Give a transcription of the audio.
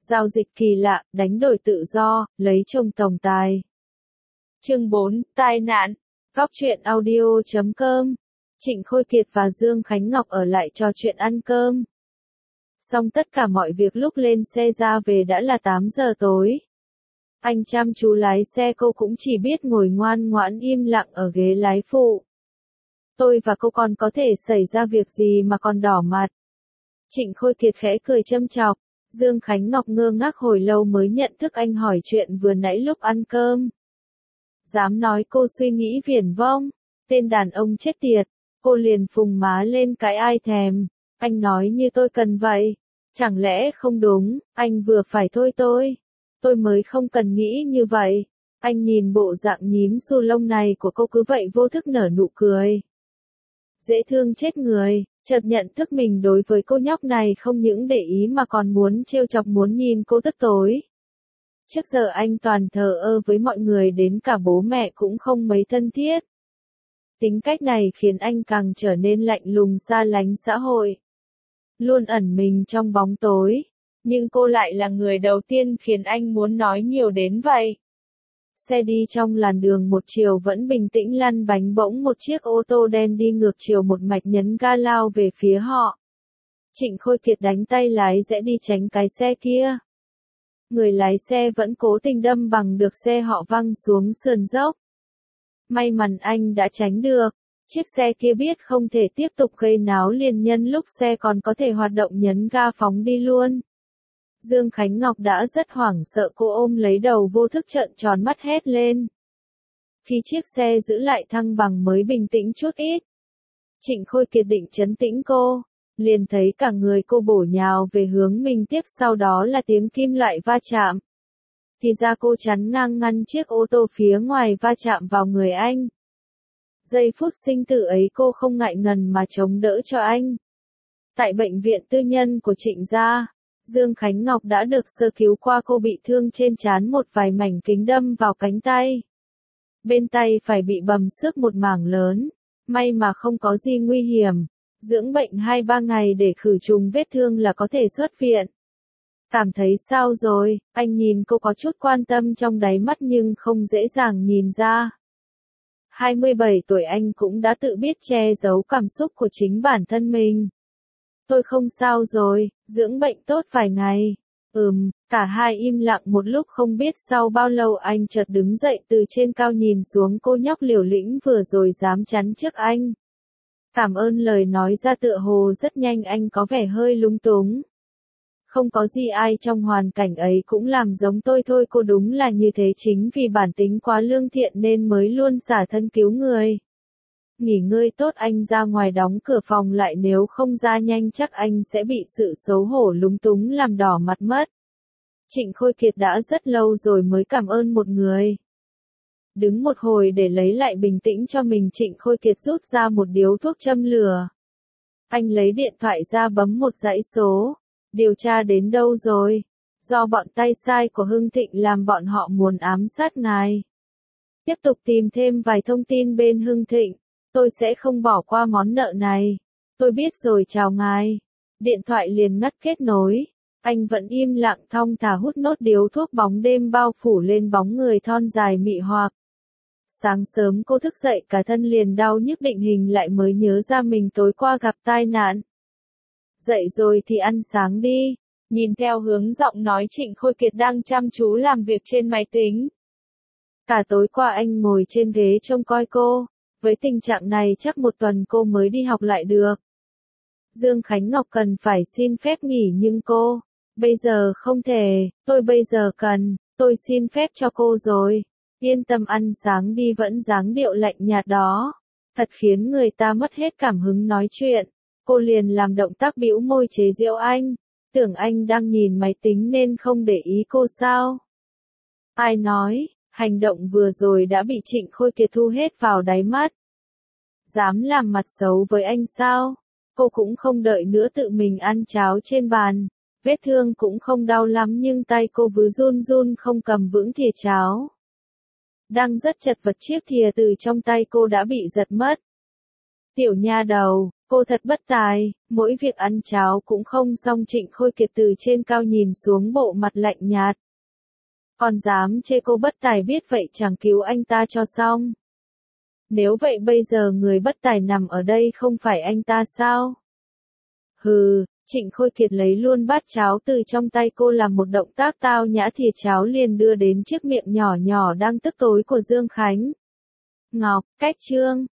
Giao dịch kỳ lạ, đánh đổi tự do, lấy chồng tổng tài. Chương 4, tai nạn. Góc truyện audio.com. Trịnh Khôi Kiệt và Dương Khánh Ngọc ở lại trò chuyện ăn cơm. Xong tất cả mọi việc lúc lên xe ra về đã là 8 giờ tối. Anh chăm chú lái xe, cô cũng chỉ biết ngồi ngoan ngoãn im lặng ở ghế lái phụ. Tôi và cô còn có thể xảy ra việc gì mà còn đỏ mặt. Trịnh Khôi Kiệt khẽ cười châm chọc. Dương Khánh Ngọc ngơ ngác hồi lâu mới nhận thức anh hỏi chuyện vừa nãy lúc ăn cơm. Dám nói cô suy nghĩ viển vông, tên đàn ông chết tiệt, cô liền phùng má lên cái ai thèm, anh nói như tôi cần vậy, chẳng lẽ không đúng, anh vừa phải thôi tôi mới không cần nghĩ như vậy, anh nhìn bộ dạng nhím xù lông này của cô cứ vậy vô thức nở nụ cười. Dễ thương chết người, chợt nhận thức mình đối với cô nhóc này không những để ý mà còn muốn trêu chọc, muốn nhìn cô tức tối. Trước giờ anh toàn thờ ơ với mọi người, đến cả bố mẹ cũng không mấy thân thiết. Tính cách này khiến anh càng trở nên lạnh lùng, xa lánh xã hội. Luôn ẩn mình trong bóng tối. Nhưng cô lại là người đầu tiên khiến anh muốn nói nhiều đến vậy. Xe đi trong làn đường một chiều vẫn bình tĩnh lăn bánh, bỗng một chiếc ô tô đen đi ngược chiều một mạch nhấn ga lao về phía họ. Trịnh Khôi Kiệt đánh tay lái rẽ đi tránh cái xe kia. Người lái xe vẫn cố tình đâm bằng được xe họ văng xuống sườn dốc. May mắn anh đã tránh được. Chiếc xe kia biết không thể tiếp tục gây náo, liền nhân lúc xe còn có thể hoạt động nhấn ga phóng đi luôn. Dương Khánh Ngọc đã rất hoảng sợ, cô ôm lấy đầu vô thức trợn tròn mắt hét lên. Khi chiếc xe giữ lại thăng bằng mới bình tĩnh chút ít. Trịnh Khôi Kiệt định trấn tĩnh cô, liền thấy cả người cô bổ nhào về hướng mình, tiếp sau đó là tiếng kim loại va chạm. Thì ra cô chắn ngang ngăn chiếc ô tô phía ngoài va chạm vào người anh. Giây phút sinh tử ấy cô không ngại ngần mà chống đỡ cho anh. Tại bệnh viện tư nhân của Trịnh gia, Dương Khánh Ngọc đã được sơ cứu qua, cô bị thương trên trán, một vài mảnh kính đâm vào cánh tay. Bên tay phải bị bầm xước một mảng lớn, may mà không có gì nguy hiểm. Dưỡng bệnh 2-3 ngày để khử trùng vết thương là có thể xuất viện. Cảm thấy sao rồi? Anh nhìn cô có chút quan tâm trong đáy mắt nhưng không dễ dàng nhìn ra. 27 tuổi anh cũng đã tự biết che giấu cảm xúc của chính bản thân mình. Tôi không sao rồi, dưỡng bệnh tốt vài ngày. Cả hai im lặng một lúc, không biết sau bao lâu anh chợt đứng dậy từ trên cao nhìn xuống cô nhóc liều lĩnh vừa rồi dám chắn trước anh. Cảm ơn lời nói ra tựa hồ rất nhanh, anh có vẻ hơi lúng túng. Không có gì, ai trong hoàn cảnh ấy cũng làm giống tôi thôi, cô đúng là như thế, chính vì bản tính quá lương thiện nên mới luôn xả thân cứu người. Nghỉ ngơi tốt, anh ra ngoài đóng cửa phòng lại, nếu không ra nhanh chắc anh sẽ bị sự xấu hổ lúng túng làm đỏ mặt mất. Trịnh Khôi Kiệt đã rất lâu rồi mới cảm ơn một người. Đứng một hồi để lấy lại bình tĩnh cho mình, Trịnh Khôi Kiệt rút ra một điếu thuốc châm lửa. Anh lấy điện thoại ra bấm một dãy số. Điều tra đến đâu rồi? Do bọn tay sai của Hưng Thịnh làm bọn họ muốn ám sát ngài. Tiếp tục tìm thêm vài thông tin bên Hưng Thịnh. Tôi sẽ không bỏ qua món nợ này. Tôi biết rồi, chào ngài. Điện thoại liền ngắt kết nối. Anh vẫn im lặng thong thả hút nốt điếu thuốc, bóng đêm bao phủ lên bóng người thon dài mị hoặc. Sáng sớm cô thức dậy cả thân liền đau nhức, định hình lại mới nhớ ra mình tối qua gặp tai nạn. Dậy rồi thì ăn sáng đi. Nhìn theo hướng giọng nói, Trịnh Khôi Kiệt đang chăm chú làm việc trên máy tính. Cả tối qua anh ngồi trên ghế trông coi cô. Với tình trạng này chắc một tuần cô mới đi học lại được. Dương Khánh Ngọc cần phải xin phép nghỉ nhưng cô, bây giờ không thể, tôi bây giờ cần, tôi xin phép cho cô rồi. Yên tâm ăn sáng đi, vẫn dáng điệu lạnh nhạt đó. Thật khiến người ta mất hết cảm hứng nói chuyện. Cô liền làm động tác bĩu môi chế giễu anh. Tưởng anh đang nhìn máy tính nên không để ý cô sao? Ai nói, hành động vừa rồi đã bị Trịnh Khôi Kiệt thu hết vào đáy mắt. Dám làm mặt xấu với anh sao? Cô cũng không đợi nữa tự mình ăn cháo trên bàn. Vết thương cũng không đau lắm nhưng tay cô cứ run run không cầm vững thìa cháo. Đang rất chật vật, chiếc thìa từ trong tay cô đã bị giật mất. Tiểu nha đầu, Cô thật bất tài, mỗi việc ăn cháo cũng không xong. Trịnh Khôi Kiệt từ trên cao nhìn xuống bộ mặt lạnh nhạt. Còn dám chê cô bất tài, biết vậy chẳng cứu anh ta cho xong. Nếu vậy bây giờ người bất tài nằm ở đây không phải anh ta sao? Hừ, Trịnh Khôi Kiệt lấy luôn bát cháo từ trong tay cô, làm một động tác tao nhã, thìa cháo liền đưa đến chiếc miệng nhỏ nhỏ đang tức tối của Dương Khánh. Ngọc, cách Trương.